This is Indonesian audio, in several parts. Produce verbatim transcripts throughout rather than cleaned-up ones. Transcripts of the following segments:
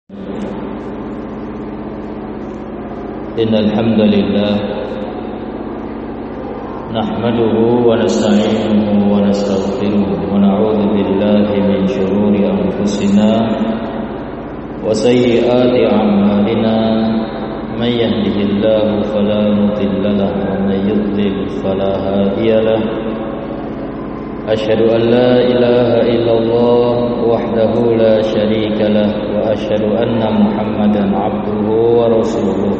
إن الحمد لله نحمده ونستعينه ونستغفره ونعوذ بالله من شرور أنفسنا وسيئات أعمالنا من يهده الله فلا مضل له ومن يضلل فلا هادي له أشهد أن لا إله إلا الله وحده لا شريك له وأشهد أن محمدا عبده ورسوله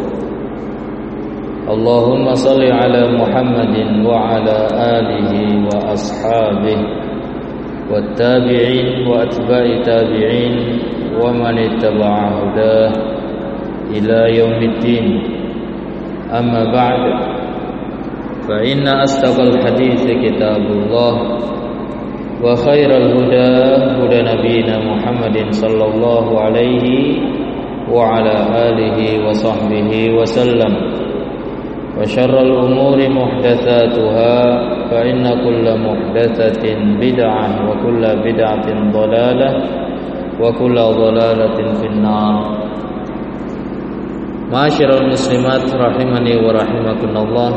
اللهم صل على محمد وعلى آله وأصحابه والتابعين وأتباع التابعين ومن اتبع هداه إلى يوم الدين أما بعد فإن أصدق الحديث كتاب الله وخير الهدى هدى نبينا محمد صلى الله عليه وعلى آله وصحبه وسلم وشر الأمور محدثاتها فإن كل محدثة بدعة وكل بدعة ضلالة وكل ضلالة في النار. Ma'asyiral muslimat rahimani wa rahimakumullah.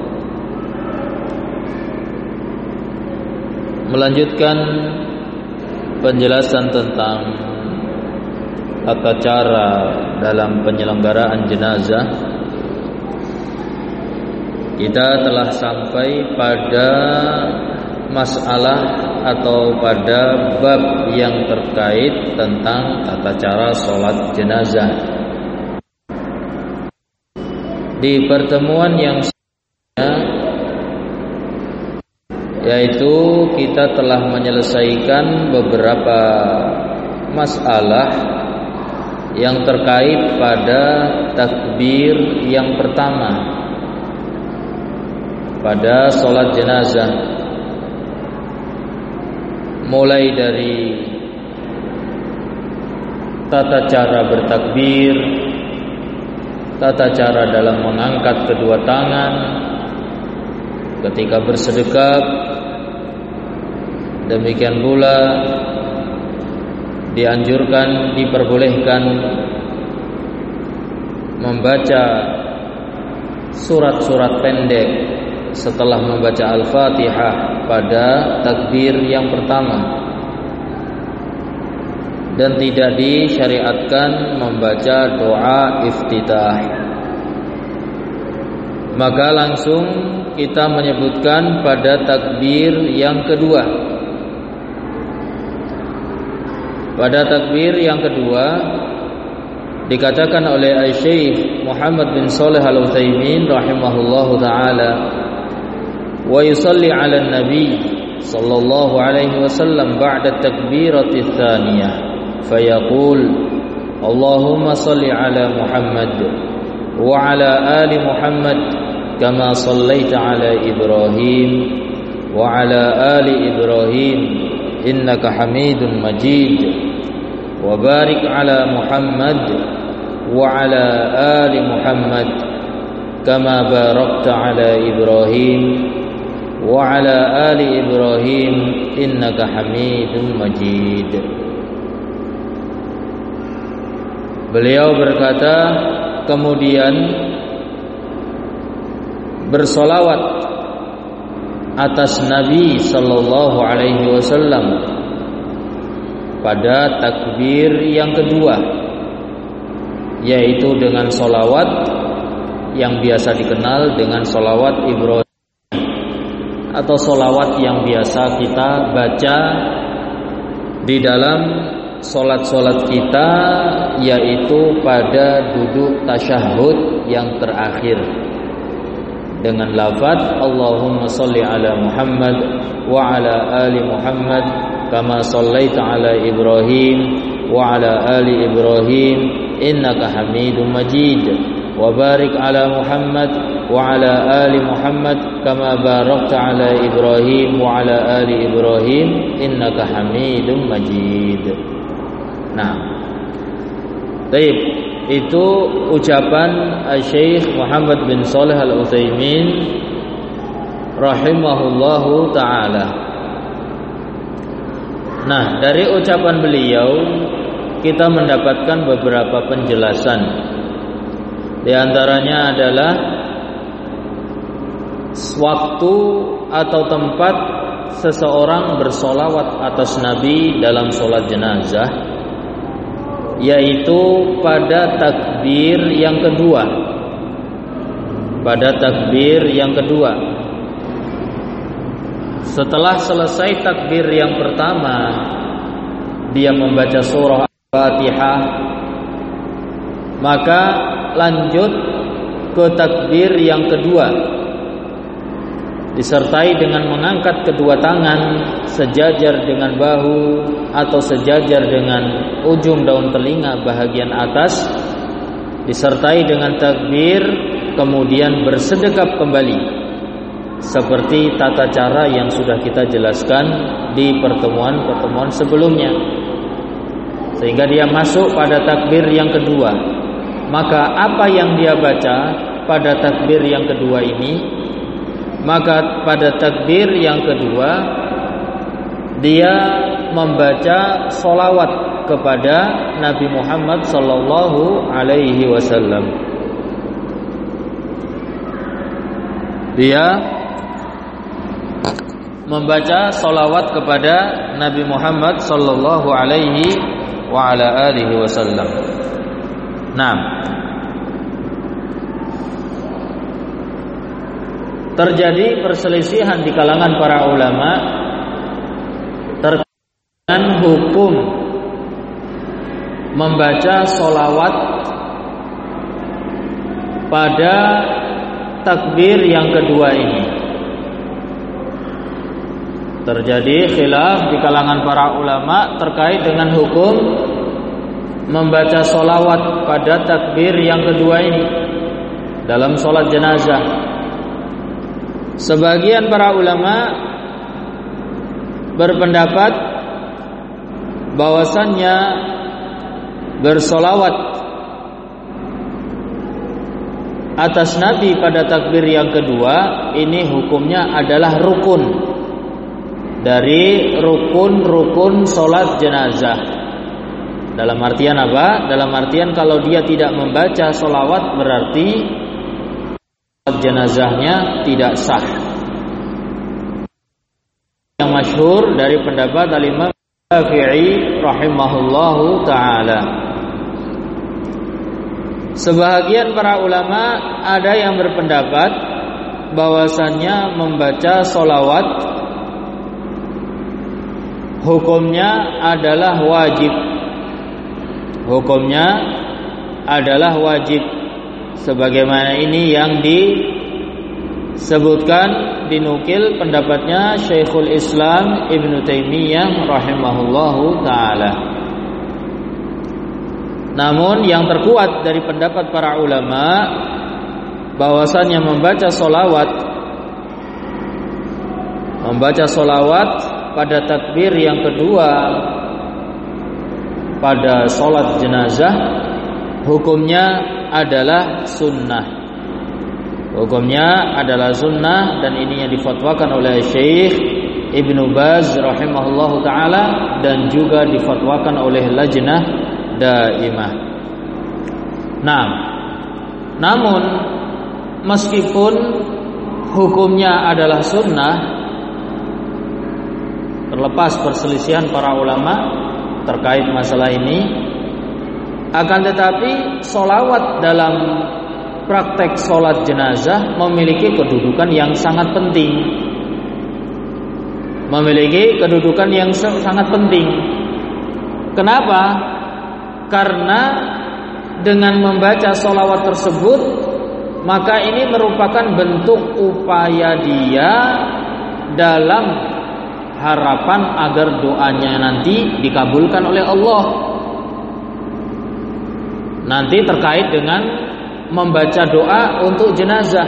Melanjutkan penjelasan tentang tata cara dalam penyelenggaraan jenazah, kita telah sampai pada masalah atau pada bab yang terkait tentang tata cara sholat jenazah. Di pertemuan yang sebelumnya, yaitu kita telah menyelesaikan beberapa masalah yang terkait pada takbir yang pertama pada sholat jenazah, mulai dari tata cara bertakbir, tata cara dalam mengangkat kedua tangan ketika bersedekap, demikian pula dianjurkan, diperbolehkan membaca surat-surat pendek setelah membaca Al-Fatihah pada takbir yang pertama, dan tidak disyariatkan membaca doa iftitah. Maka langsung kita menyebutkan pada takbir yang kedua. Pada takbir yang kedua dikatakan oleh Syekh Muhammad bin Shalih Al-Utsaimin rahimahullahu taala, wa yusalli 'ala an-nabi sallallahu alaihi wasallam ba'da at-takbirati ats-tsaniyah fayaqul Allahumma salli 'ala Muhammad wa 'ala ali Muhammad kama sallaita 'ala Ibrahim wa 'ala ali Ibrahim innaka Hamidum Majid wa barik 'ala Muhammad wa 'ala ali Muhammad kama barakta 'ala Ibrahim wa 'ala ali Ibrahim innaka Hamidum Majid. Beliau berkata, kemudian bersolawat atas Nabi sallallahu alaihi wasallam pada takbir yang kedua, yaitu dengan solawat yang biasa dikenal dengan solawat Ibrahim atau solawat yang biasa kita baca di dalam solat-solat kita, yaitu pada duduk tasyahud yang terakhir dengan lafaz Allahumma salli ala Muhammad wa ala ali Muhammad kama sallaita ala Ibrahim wa ala ali Ibrahim innaka Hamidum Majid wa barik ala Muhammad wa ala ali Muhammad kama barakta ala Ibrahim wa ala ali Ibrahim innaka Hamidum Majid. Nah, baik, itu ucapan Syekh Muhammad bin Shalih Al-Utsaimin rahimahullahu taala. Nah, dari ucapan beliau kita mendapatkan beberapa penjelasan. Di antaranya adalah waktu atau tempat seseorang bersolawat atas Nabi dalam sholat jenazah, yaitu pada takbir yang kedua. Pada takbir yang kedua, setelah selesai takbir yang pertama, dia membaca surah Al-Fatihah, maka lanjut ke takbir yang kedua, disertai dengan mengangkat kedua tangan sejajar dengan bahu atau sejajar dengan ujung daun telinga bahagian atas, disertai dengan takbir, kemudian bersedekap kembali seperti tata cara yang sudah kita jelaskan di pertemuan-pertemuan sebelumnya, sehingga dia masuk pada takbir yang kedua. Maka apa yang dia baca pada takbir yang kedua ini, maka pada takbir yang kedua dia membaca sholawat kepada Nabi Muhammad sallallahu alaihi wasallam. Dia membaca sholawat kepada Nabi Muhammad sallallahu alaihi wa ala alihi wasallam. Nah, terjadi perselisihan di kalangan para ulama terkait dengan hukum membaca sholawat pada takbir yang kedua ini. Terjadi khilaf di kalangan para ulama terkait dengan hukum membaca sholawat pada takbir yang kedua ini dalam sholat jenazah. Sebagian para ulama berpendapat bahwasannya bersolawat atas Nabi pada takbir yang kedua ini hukumnya adalah rukun dari rukun-rukun sholat jenazah. Dalam artian apa? Dalam artian kalau dia tidak membaca sholawat berarti sholat jenazahnya tidak sah. Yang masyhur dari pendapat Al-Imam Syafi'i rahimahullahu ta'ala. Sebahagian para ulama ada yang berpendapat bahwasannya membaca sholawat hukumnya adalah wajib. Hukumnya adalah wajib, sebagaimana ini yang disebutkan, dinukil pendapatnya Syekhul Islam Ibnu Taimiyah rahimahullahu ta'ala. Namun yang terkuat dari pendapat para ulama bahwasannya membaca solawat Membaca solawat pada takbir yang kedua pada sholat jenazah hukumnya adalah sunnah. Hukumnya adalah sunnah, dan ini yang difatwakan oleh Syekh Ibnu Baz rahimahullahu ta'ala dan juga difatwakan oleh Lajnah Daimah. Nah, namun meskipun hukumnya adalah sunnah, terlepas perselisihan para ulama terkait masalah ini, akan tetapi sholawat dalam praktek sholat jenazah memiliki kedudukan yang sangat penting. Memiliki kedudukan yang sangat penting. Kenapa? Karena dengan membaca sholawat tersebut, maka ini merupakan bentuk upaya dia dalam harapan agar doanya nanti dikabulkan oleh Allah. Nanti terkait dengan membaca doa untuk jenazah.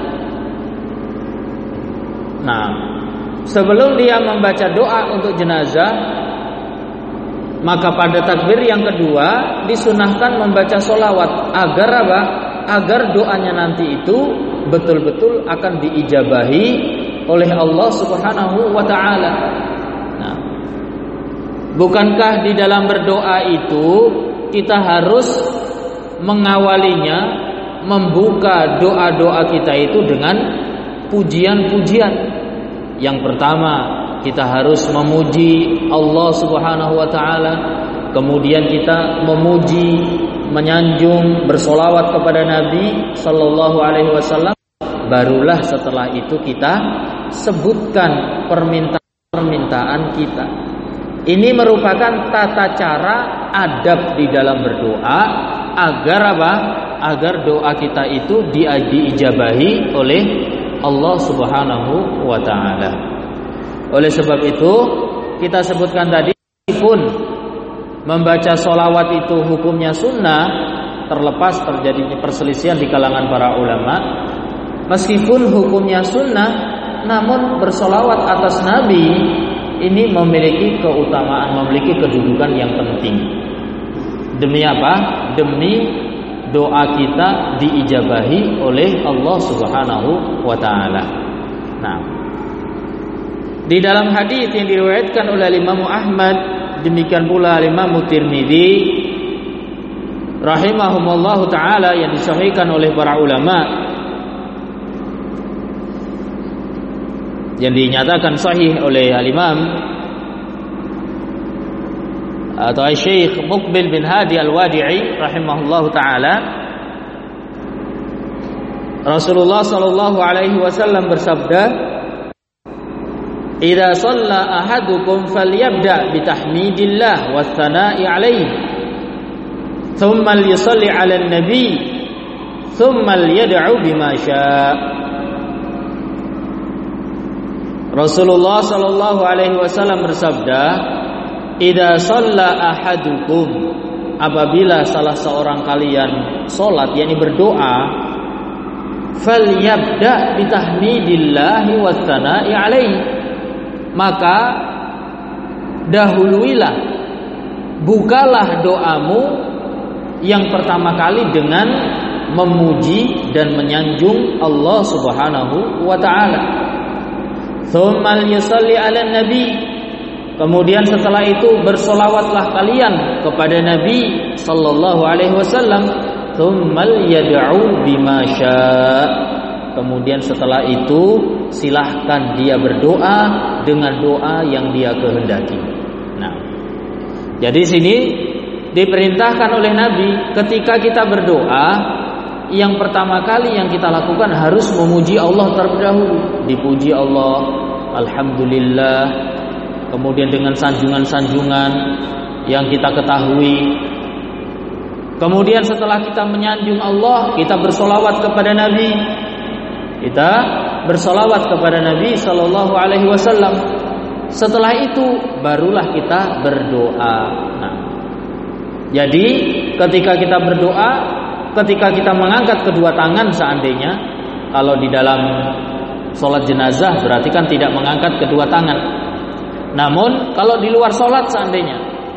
Nah, sebelum dia membaca doa untuk jenazah, maka pada takbir yang kedua disunahkan membaca sholawat agar apa? Agar doanya nanti itu betul-betul akan diijabahi oleh Allah Subhanahu wa ta'ala. Nah, Bukankah di dalam berdoa itu kita harus mengawalinya, membuka doa-doa kita itu dengan pujian-pujian. Yang pertama, kita harus memuji Allah Subhanahu wa taala, kemudian kita memuji, menyanjung, bersolawat kepada Nabi sallallahu alaihi wasallam. Barulah setelah itu kita sebutkan permintaan-permintaan kita. Ini merupakan tata cara adab di dalam berdoa agar apa? Agar doa kita itu di, diijabahi oleh Allah Subhanahu wa taala. Oleh sebab itu, kita sebutkan tadi pun membaca sholawat itu hukumnya sunnah, terlepas terjadinya perselisihan di kalangan para ulama. Meskipun hukumnya sunnah, namun bersolawat atas Nabi ini memiliki keutamaan, memiliki kedudukan yang penting. Demi apa? Demi doa kita diijabahi oleh Allah Subhanahu wa taala. Nah, di dalam hadis yang diriwayatkan oleh Imam Ahmad, demikian pula Imam Tirmidzi rahimahumullahu taala, yang disahihkan oleh para ulama, yang dinyatakan sahih oleh al-Imam atau Syekh Muqbil bin Hadi Al-Wadi'i rahimahullahu taala, Rasulullah sallallahu alaihi wasallam bersabda, "Idza shalla ahadukum falyabda bitahmidillah was tsana'i alaihi, thumma yusalli 'alan nabi, thumma yad'u bima syaa." Rasulullah sallallahu alaihi wasallam bersabda, "Idza shalla ahadukum," apabila salah seorang kalian salat, yakni berdoa, "falyabda bitahmidillahi was tsana'i alaihi," maka dahuluilah, bukalah doamu yang pertama kali dengan memuji dan menyanjung Allah Subhanahu wa taala. Tsummal yusalli 'alan nabi, kemudian setelah itu bersolawatlah kalian kepada Nabi sallallahu alaihi wasallam. Tsummal yad'u bima syaa, kemudian setelah itu silahkan dia berdoa dengan doa yang dia kehendaki. Nah, jadi sini diperintahkan oleh Nabi ketika kita berdoa, yang pertama kali yang kita lakukan harus memuji Allah terlebih dahulu. Dipuji Allah, alhamdulillah, kemudian dengan sanjungan-sanjungan yang kita ketahui. Kemudian setelah kita menyanjung Allah, kita bersolawat kepada Nabi. Kita bersolawat kepada Nabi sallallahu alaihi wasallam. Setelah itu barulah kita berdoa. Nah, jadi ketika kita berdoa, ketika kita mengangkat kedua tangan, seandainya kalau di dalam sholat jenazah berarti kan tidak mengangkat kedua tangan. Namun kalau di luar sholat, seandainya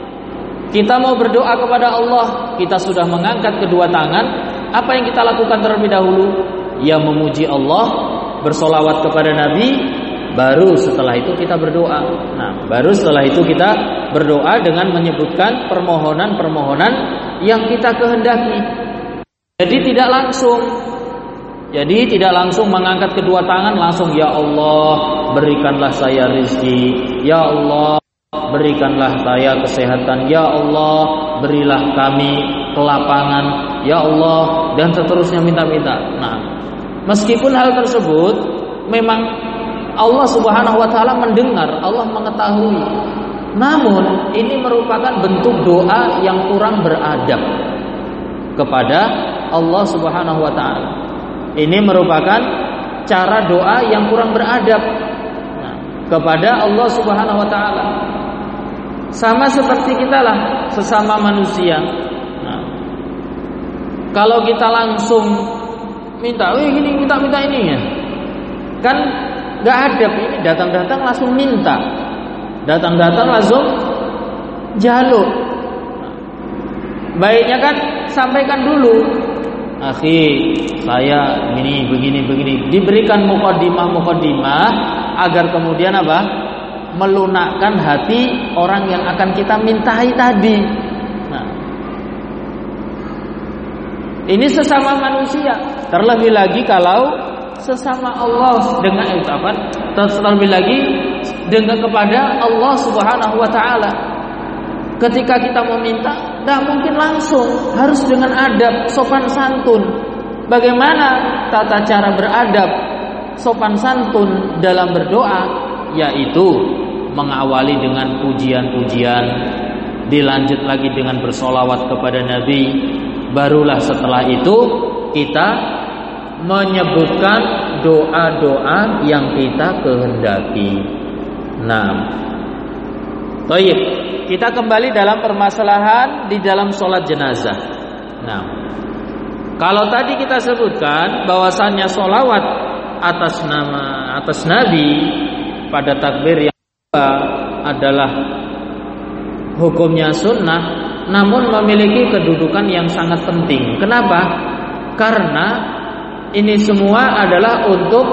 kita mau berdoa kepada Allah, kita sudah mengangkat kedua tangan, apa yang kita lakukan terlebih dahulu? Ya, memuji Allah, bersolawat kepada Nabi, baru setelah itu kita berdoa. Nah, baru setelah itu kita berdoa dengan menyebutkan permohonan-permohonan yang kita kehendaki. Jadi tidak langsung, jadi tidak langsung mengangkat kedua tangan langsung, ya Allah berikanlah saya rezeki, ya Allah berikanlah saya kesehatan, ya Allah berilah kami kelapangan, ya Allah, dan seterusnya minta-minta. Nah, meskipun hal tersebut memang Allah Subhanahu wa taala mendengar, Allah mengetahui, namun ini merupakan bentuk doa yang kurang beradab kepada Allah Subhanahu wa taala. Ini merupakan cara doa yang kurang beradab, nah, kepada Allah Subhanahu wa taala. Sama seperti kita lah, sesama manusia. Nah, kalau kita langsung minta, "Wih, gini minta-minta ini ya." Kan enggak adab, ini datang-datang langsung minta. Datang-datang langsung jaluk. Baiknya kan sampaikan dulu, "Akhi, saya begini begini begini." Diberikan muqaddimah-muqaddimah agar kemudian apa? melunakkan hati orang yang akan kita mintai tadi. Nah, ini sesama manusia, terlebih lagi kalau sesama Allah dengan itu apa? Terlebih lagi dengan kepada Allah Subhanahu wa taala. Ketika kita meminta, tidak mungkin langsung, harus dengan adab, sopan santun. Bagaimana tata cara beradab, sopan santun dalam berdoa? Yaitu mengawali dengan pujian-pujian, dilanjut lagi dengan bersolawat kepada Nabi. Barulah setelah itu kita menyebutkan doa-doa yang kita kehendaki. Nah, baik, kita kembali dalam permasalahan di dalam sholat jenazah. Nah, kalau tadi kita sebutkan bahwasannya sholawat atas nama atas Nabi pada takbir yang kedua adalah hukumnya sunnah, namun memiliki kedudukan yang sangat penting. Kenapa? Karena ini semua adalah untuk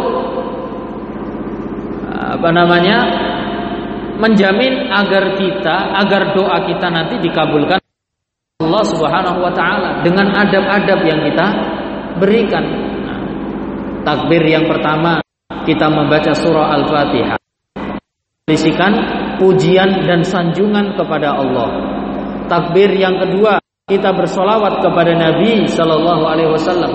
apa namanya? menjamin agar kita, agar doa kita nanti dikabulkan Allah Subhanahu wa taala dengan adab-adab yang kita berikan. Nah, takbir yang pertama kita membaca surah Al-Fatihah, berisikan pujian dan sanjungan kepada Allah. Takbir yang kedua kita bersolawat kepada Nabi Sallallahu Alaihi Wasallam,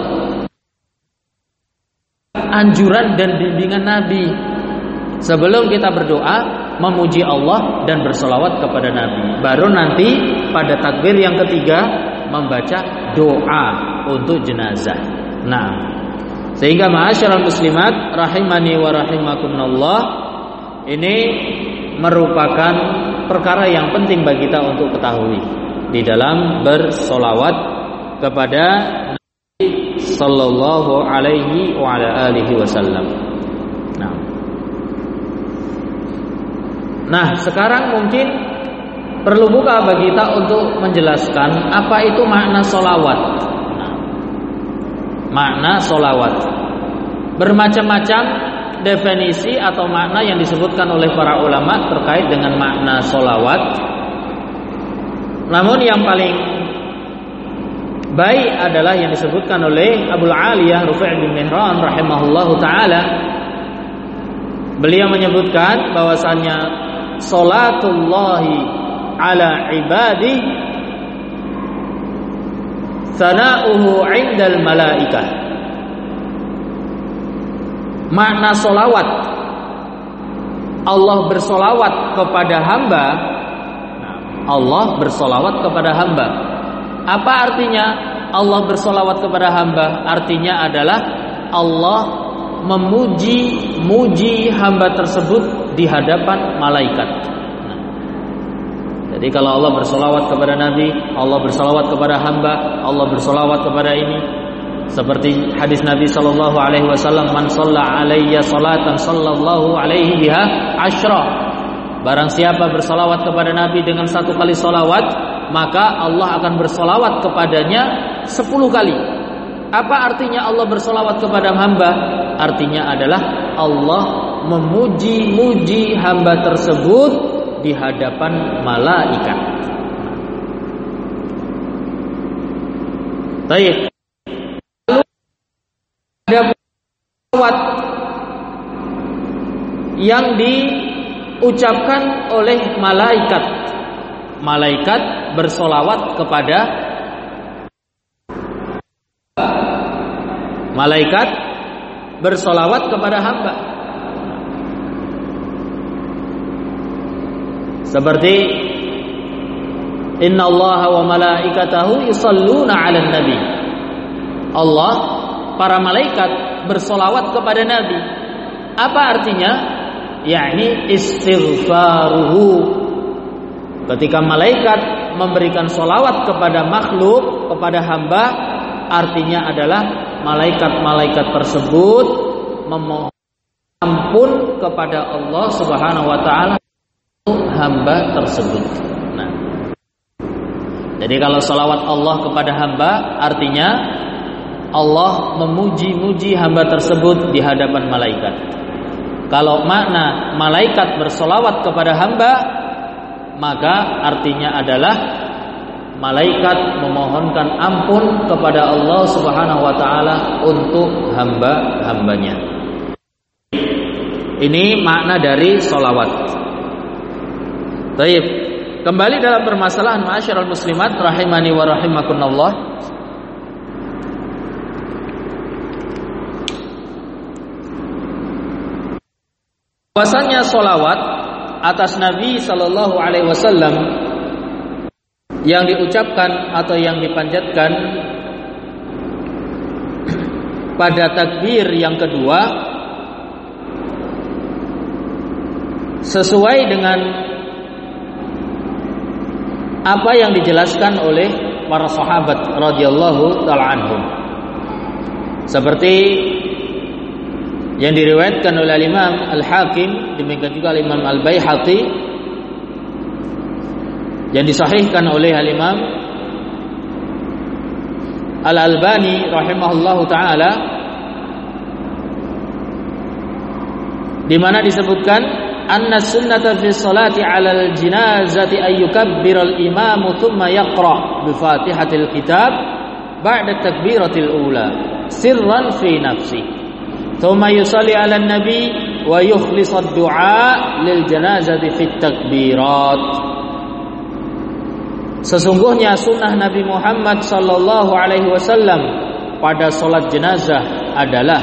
anjuran dan bimbingan Nabi. Sebelum kita berdoa, memuji Allah dan bersolawat kepada Nabi. Baru nanti pada takbir yang ketiga membaca doa untuk jenazah. Nah, sehingga ma'asyiral muslimat rahimani wa rahimakumullah, ini merupakan perkara yang penting bagi kita untuk ketahui di dalam bersolawat kepada Nabi Sallallahu Alaihi wa ala alihi Wasallam. Nah, Nah, sekarang mungkin perlu buka bagi kita untuk menjelaskan apa itu makna solawat. Nah, makna solawat bermacam-macam definisi atau makna yang disebutkan oleh para ulama terkait dengan makna solawat. Namun yang paling baik adalah yang disebutkan oleh Abul Aliyah Rufi' bin Mihran rahimahullahu taala. Beliau menyebutkan bahwasannya salatullahi ala ibadi sana'uhu 'indal malaikah. Makna solawat, Allah bersolawat kepada hamba. Allah bersolawat kepada hamba. Apa artinya Allah bersolawat kepada hamba? Artinya adalah Allah memuji muji hamba tersebut di hadapan malaikat. Nah, jadi kalau Allah bersolawat kepada Nabi, Allah bersolawat kepada hamba, Allah bersolawat kepada ini. Seperti hadis Nabi Sallallahu Alaihi Wasallam, man shalla alayya salatan sallallahu alaihi biha ashra. Barang siapa bersolawat kepada Nabi dengan satu kali solawat, maka Allah akan bersolawat kepadanya sepuluh kali. Apa artinya Allah bersolawat kepada hamba? Artinya adalah Allah memuji-muji hamba tersebut di hadapan malaikat. Baik. Lalu ada solawat yang diucapkan oleh malaikat. Malaikat bersolawat kepada malaikat bersolawat kepada hamba. Seperti Inna Allah wa malaikatahu yusalluna 'alan nabi. Allah, para malaikat bersolawat kepada Nabi. Apa artinya? Yakni istighfaruhu. Ketika malaikat memberikan solawat kepada makhluk, kepada hamba, artinya adalah malaikat-malaikat tersebut memohon ampun kepada Allah Subhanahu wa taala untuk hamba tersebut. Nah, jadi kalau salawat Allah kepada hamba artinya Allah memuji-muji hamba tersebut di hadapan malaikat. Kalau makna malaikat bersolawat kepada hamba, maka artinya adalah malaikat memohonkan ampun kepada Allah Subhanahu wa taala untuk hamba-hambanya. Ini makna dari solawat. Baik, kembali dalam permasalahan ma'asyiral muslimat rahimani wa rahimakumullah. Bahwasanya solawat atas Nabi Sallallahu Alaihi Wasallam yang diucapkan atau yang dipanjatkan pada takbir yang kedua sesuai dengan apa yang dijelaskan oleh para sahabat radhiyallahu taala anhum, seperti yang diriwayatkan oleh Imam Al-Hakim, demikian juga Imam Al-Baihaqi, yang disahihkan oleh Al-Imam Al-Albani rahimahullahu taala, di mana disebutkan anna sunnata fi sholati 'alal janazati ay yukabbira al-imam thumma yaqra bi Fatihatil kitab ba'da takbiratil ula sirran fi nafsi thumma yusalli 'alan nabi wa yukhlisu ad-du'a lil janazati fit takbirat. Sesungguhnya sunnah Nabi Muhammad sallallahu alaihi wasallam pada salat jenazah adalah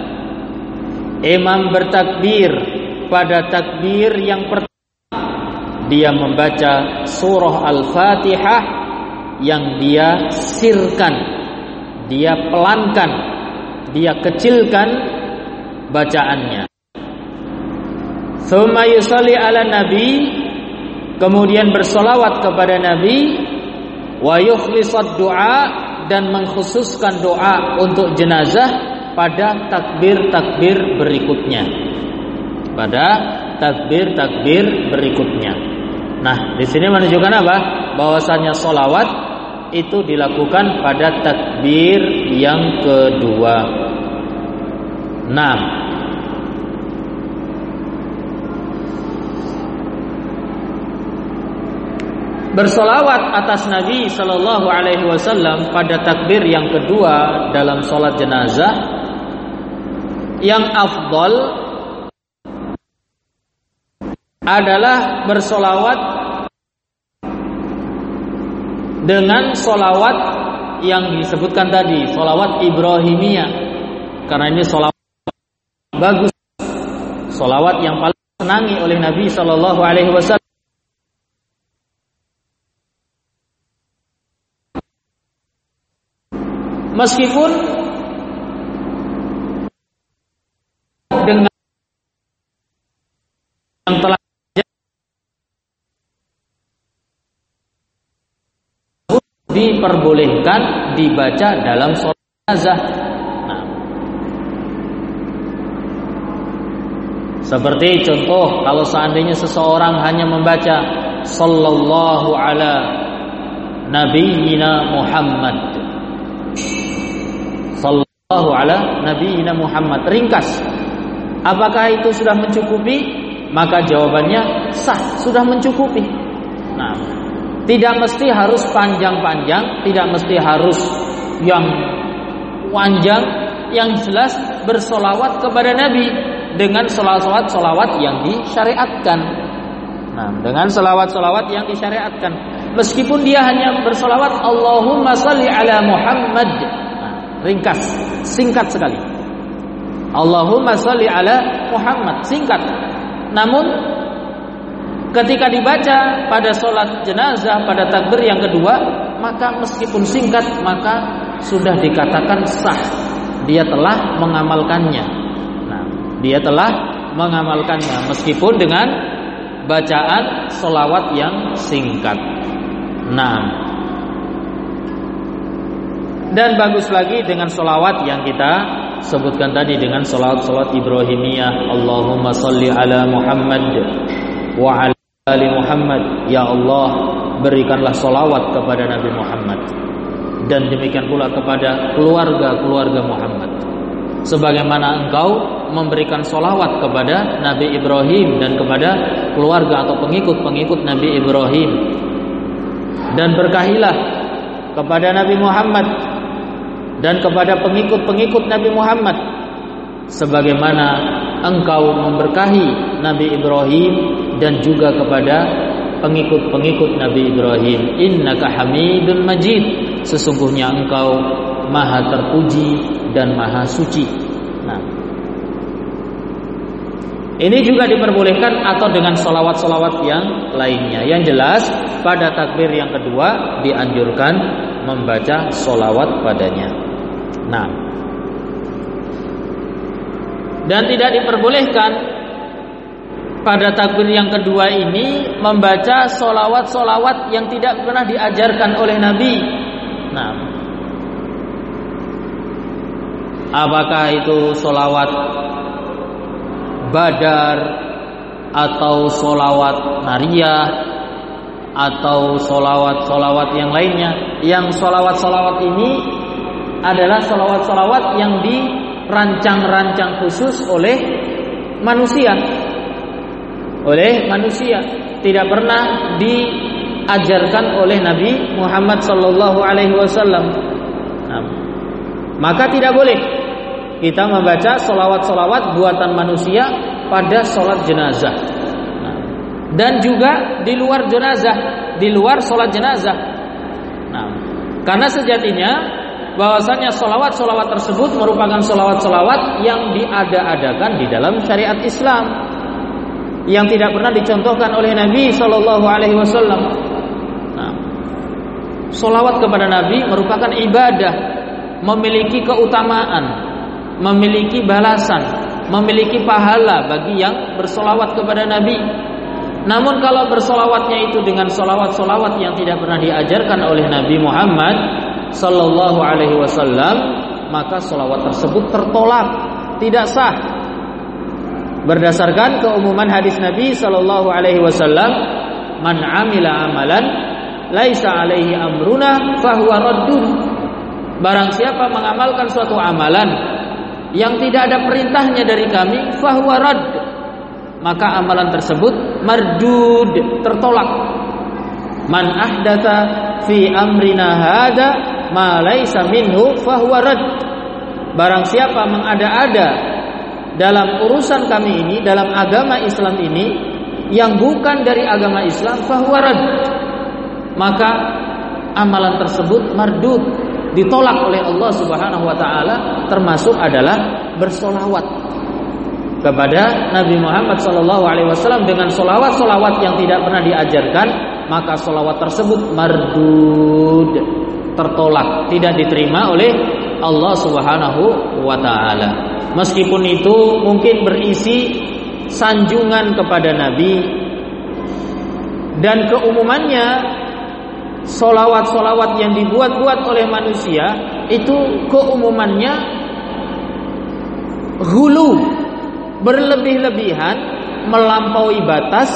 imam bertakbir pada takbir yang pertama dia membaca surah Al-Fatihah yang dia sirkan, dia pelankan, dia kecilkan bacaannya. Tsumma yusalli ala nabi, kemudian bersolawat kepada Nabi, wa yukhlisad doa, dan mengkhususkan doa untuk jenazah pada takbir-takbir berikutnya. Pada takbir-takbir berikutnya. Nah, di sini menunjukkan apa? Bahwasanya solawat itu dilakukan pada takbir yang kedua. Nah, bersolawat atas Nabi Sallallahu Alaihi Wasallam pada takbir yang kedua dalam sholat jenazah yang afdal adalah bersolawat dengan solawat yang disebutkan tadi, solawat Ibrahimiyah, karena ini solawat bagus, solawat yang paling disenangi oleh Nabi Sallallahu Alaihi Wasallam. Meskipun dengan yang telah diperbolehkan dibaca dalam sholat jenazah. Nah, seperti contoh, kalau seandainya seseorang hanya membaca sallallahu ala nabiyyina Muhammad, sallallahu ala nabiyyina Muhammad, ringkas, apakah itu sudah mencukupi? Maka jawabannya sah, sudah mencukupi. Nah, tidak mesti harus panjang-panjang, tidak mesti harus yang panjang, yang jelas bersolawat kepada Nabi dengan solawat-solawat yang disyariatkan. Nah, dengan solawat-solawat yang disyariatkan, meskipun dia hanya bersolawat Allahumma salli ala Muhammad, nah, ringkas, singkat sekali. Allahumma salli ala Muhammad, singkat. Namun ketika dibaca pada sholat jenazah pada takbir yang kedua, maka meskipun singkat, maka sudah dikatakan sah, dia telah mengamalkannya. Nah, dia telah mengamalkannya meskipun dengan bacaan sholawat yang singkat. Nah, dan bagus lagi dengan sholawat yang kita sebutkan tadi, dengan sholawat-sholawat Ibrahimiyah, Allahumma salli ala Muhammad wa ala ali Muhammad. Ya Allah, berikanlah sholawat kepada Nabi Muhammad, dan demikian pula kepada keluarga-keluarga Muhammad, sebagaimana Engkau memberikan solawat kepada Nabi Ibrahim dan kepada keluarga atau pengikut-pengikut Nabi Ibrahim. Dan berkahilah kepada Nabi Muhammad dan kepada pengikut-pengikut Nabi Muhammad sebagaimana engkau memberkahi Nabi Ibrahim dan juga kepada pengikut-pengikut Nabi Ibrahim. Innaka Hamidun Majid, sesungguhnya engkau maha terpuji dan maha suci. Nah, ini juga diperbolehkan atau dengan solawat-solawat yang lainnya. Yang jelas pada takbir yang kedua dianjurkan membaca solawat padanya. Nah, dan tidak diperbolehkan pada takbir yang kedua ini membaca solawat-solawat yang tidak pernah diajarkan oleh Nabi. Nah, apakah itu solawat Badar atau solawat Nariyah atau solawat-solawat yang lainnya? Yang solawat-solawat ini adalah solawat-solawat yang dirancang-rancang khusus oleh manusia. Oleh manusia, tidak pernah diajarkan oleh Nabi Muhammad sallallahu alaihi wasallam. Nah, maka tidak boleh kita membaca solawat-solawat buatan manusia pada sholat jenazah. Nah, dan juga di luar jenazah, di luar sholat jenazah. Nah, karena sejatinya bahwasanya solawat-solawat tersebut merupakan solawat-solawat yang diada-adakan di dalam syariat Islam, yang tidak pernah dicontohkan oleh Nabi Shallallahu Alaihi Wasallam. Nah, solawat kepada Nabi merupakan ibadah, memiliki keutamaan, memiliki balasan, memiliki pahala bagi yang bersolawat kepada Nabi. Namun kalau bersolawatnya itu dengan solawat-solawat yang tidak pernah diajarkan oleh Nabi Muhammad Sallallahu Alaihi Wasallam, maka solawat tersebut tertolak, tidak sah. Berdasarkan keumuman hadis Nabi Sallallahu Alaihi Wasallam, man amila amalan laisa alaihi amruna fahuwa raddun. Barang siapa mengamalkan suatu amalan yang tidak ada perintahnya dari kami, fahuwa radd, maka amalan tersebut mardud, tertolak. Man ahdatsa fi amrina hada ma laisa minhu fahuwa radd. Barang siapa mengada-ada dalam urusan kami ini, dalam agama Islam ini, yang bukan dari agama Islam, fahuwa radd, maka amalan tersebut mardud, ditolak oleh Allah Subhanahu wa taala, termasuk adalah bersolawat kepada Nabi Muhammad sallallahu alaihi wasallam dengan solawat-solawat yang tidak pernah diajarkan, maka solawat tersebut mardud, tertolak, tidak diterima oleh Allah Subhanahu wa taala. Meskipun itu mungkin berisi sanjungan kepada Nabi, dan keumumannya solawat-solawat yang dibuat-buat oleh manusia itu keumumannya ghulu, berlebih-lebihan, melampaui batas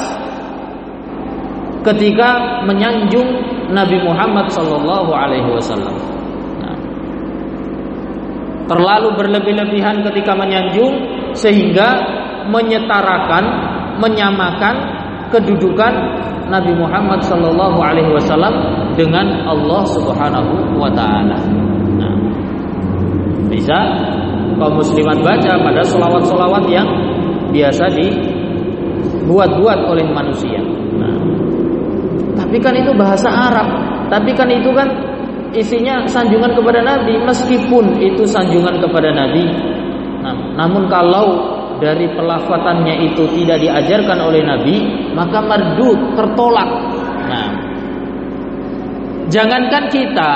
ketika menyanjung Nabi Muhammad sallallahu alaihi wasallam. Nah, terlalu berlebih-lebihan ketika menyanjung sehingga menyetarakan, menyamakan kedudukan Nabi Muhammad sallallahu alaihi wasallam dengan Allah Subhanahu wa taala. Nah, bisa kaum muslimat baca pada solawat-solawat yang biasa dibuat-buat oleh manusia. Nah, tapi kan itu bahasa Arab, tapi kan itu kan isinya sanjungan kepada Nabi, meskipun itu sanjungan kepada Nabi. Nah, namun kalau dari pelafatannya itu tidak diajarkan oleh Nabi, maka mardud, tertolak. Nah, jangankan kita,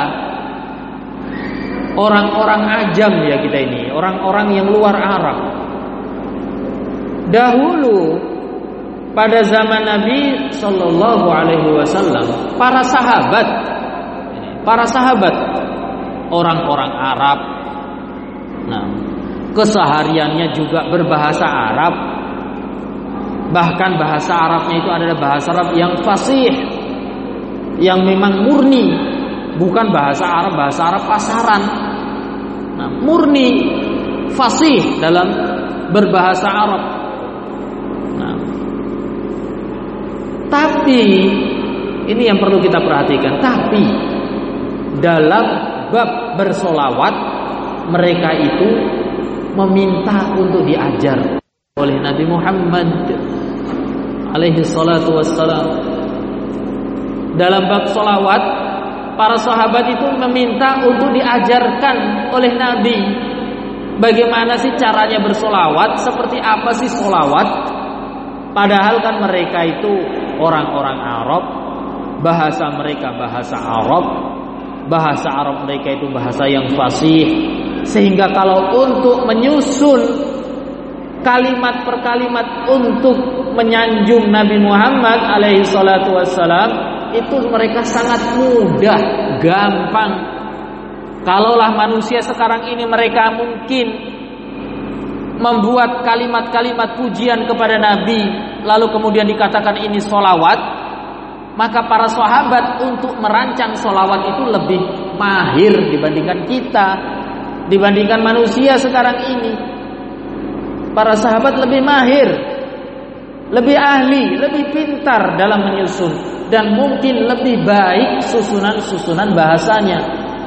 orang-orang ajam ya kita ini, orang-orang yang luar Arab. Dahulu pada zaman Nabi Sallallahu Alaihi Wasallam, para sahabat, para sahabat orang-orang Arab, nah, kesehariannya juga berbahasa Arab. Bahkan bahasa Arabnya itu adalah bahasa Arab yang fasih, yang memang murni, bukan bahasa Arab bahasa Arab pasaran. Nah, murni, fasih dalam berbahasa Arab. Nah, tapi ini yang perlu kita perhatikan. Tapi dalam bab bersolawat, mereka itu meminta untuk diajar oleh Nabi Muhammad alaihi salatu wassalam. Dalam bab solawat, para sahabat itu meminta untuk diajarkan oleh Nabi. Bagaimana sih caranya bersolawat? Seperti apa sih solawat? Padahal kan mereka itu orang-orang Arab, bahasa mereka bahasa Arab, bahasa Arab mereka itu bahasa yang fasih, sehingga kalau untuk menyusun kalimat per kalimat untuk menyanjung Nabi Muhammad alaihi salatu wassalam, itu mereka sangat mudah, gampang. Kalaulah manusia sekarang ini mereka mungkin membuat kalimat-kalimat pujian kepada Nabi, lalu kemudian dikatakan ini solawat, maka para sahabat untuk merancang solawat itu lebih mahir dibandingkan kita, dibandingkan manusia sekarang ini. Para sahabat lebih mahir, lebih ahli, lebih pintar dalam menyusun, dan mungkin lebih baik susunan-susunan bahasanya.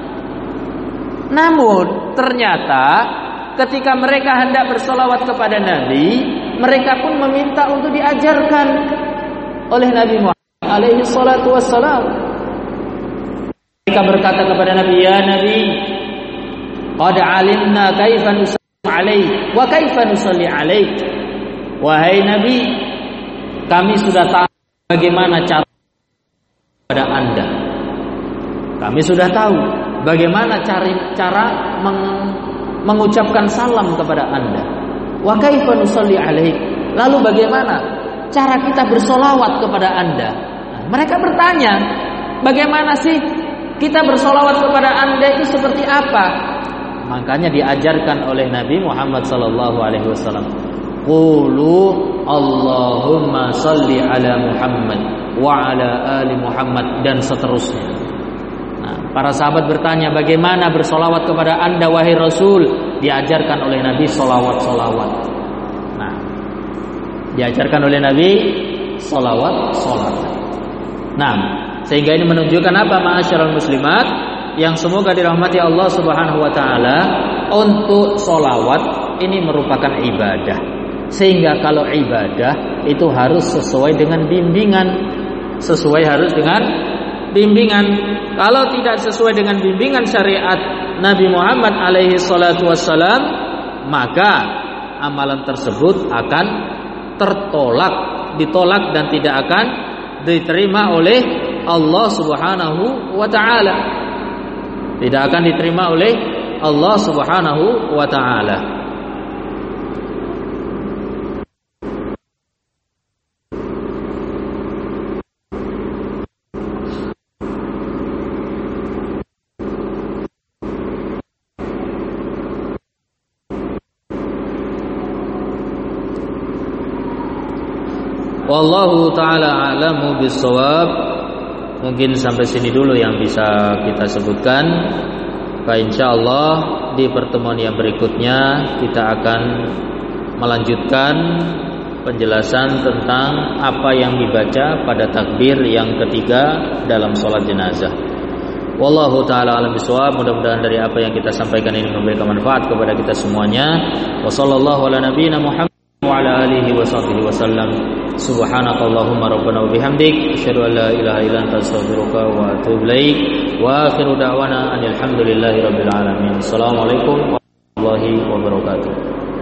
Namun ternyata ketika mereka hendak bersolawat kepada Nabi, mereka pun meminta untuk diajarkan oleh Nabi Muhammad alaihi salatu wassalam. Mereka berkata kepada Nabi, ya Nabi, qad alimna kaifa nusalli alaik wa kaifa nusalli alaik. Wahai Nabi, kami sudah tahu bagaimana cara pada Anda. Kami sudah tahu bagaimana cari cara meng, mengucapkan salam kepada Anda. Wa kaifa nusalli alaik. Lalu bagaimana cara kita bersolawat kepada Anda? Nah, mereka bertanya, bagaimana sih kita bersolawat kepada Anda itu seperti apa? Makanya diajarkan oleh Nabi Muhammad sallallahu alaihi wasallam, qulu Allahumma salli ala Muhammad wa ala ali Muhammad, dan seterusnya. Nah, para sahabat bertanya, bagaimana bersolawat kepada Anda wahai Rasul? Diajarkan oleh Nabi solawat-solawat. Nah, diajarkan oleh Nabi solawat-solawat. Nah, sehingga ini menunjukkan apa, ma'asyiral muslimat, yang semoga dirahmati Allah Subhanahu wa taala, untuk solawat ini merupakan ibadah. Sehingga kalau ibadah itu harus sesuai dengan bimbingan, sesuai harus dengan bimbingan. Kalau tidak sesuai dengan bimbingan syariat Nabi Muhammad alaihi salatu wassalam, maka amalan tersebut akan tertolak, ditolak dan tidak akan diterima oleh Allah Subhanahu wa taala. Tidak akan diterima oleh Allah Subhanahu wa taala. Wallahu ta'ala a'lamu bis-shawab. Mungkin sampai sini dulu yang bisa kita sebutkan. Maka insyaallah di pertemuan yang berikutnya kita akan melanjutkan penjelasan tentang apa yang dibaca pada takbir yang ketiga dalam sholat jenazah. Wallahu ta'ala a'lam bishawab. Mudah-mudahan dari apa yang kita sampaikan ini memberikan manfaat kepada kita semuanya. Wa sallallahu ala nabiyyina Muhammad wa ala alihi wa sahbihi wasallam. Subhanakallahumma rabbana wa bihamdik, asyhadu an la ilaha illa anta, astaghfiruka wa atubu ilaik. Wa akhiru da'wana alhamdulillahi rabbil alamin. Assalamualaikum warahmatullahi wabarakatuh.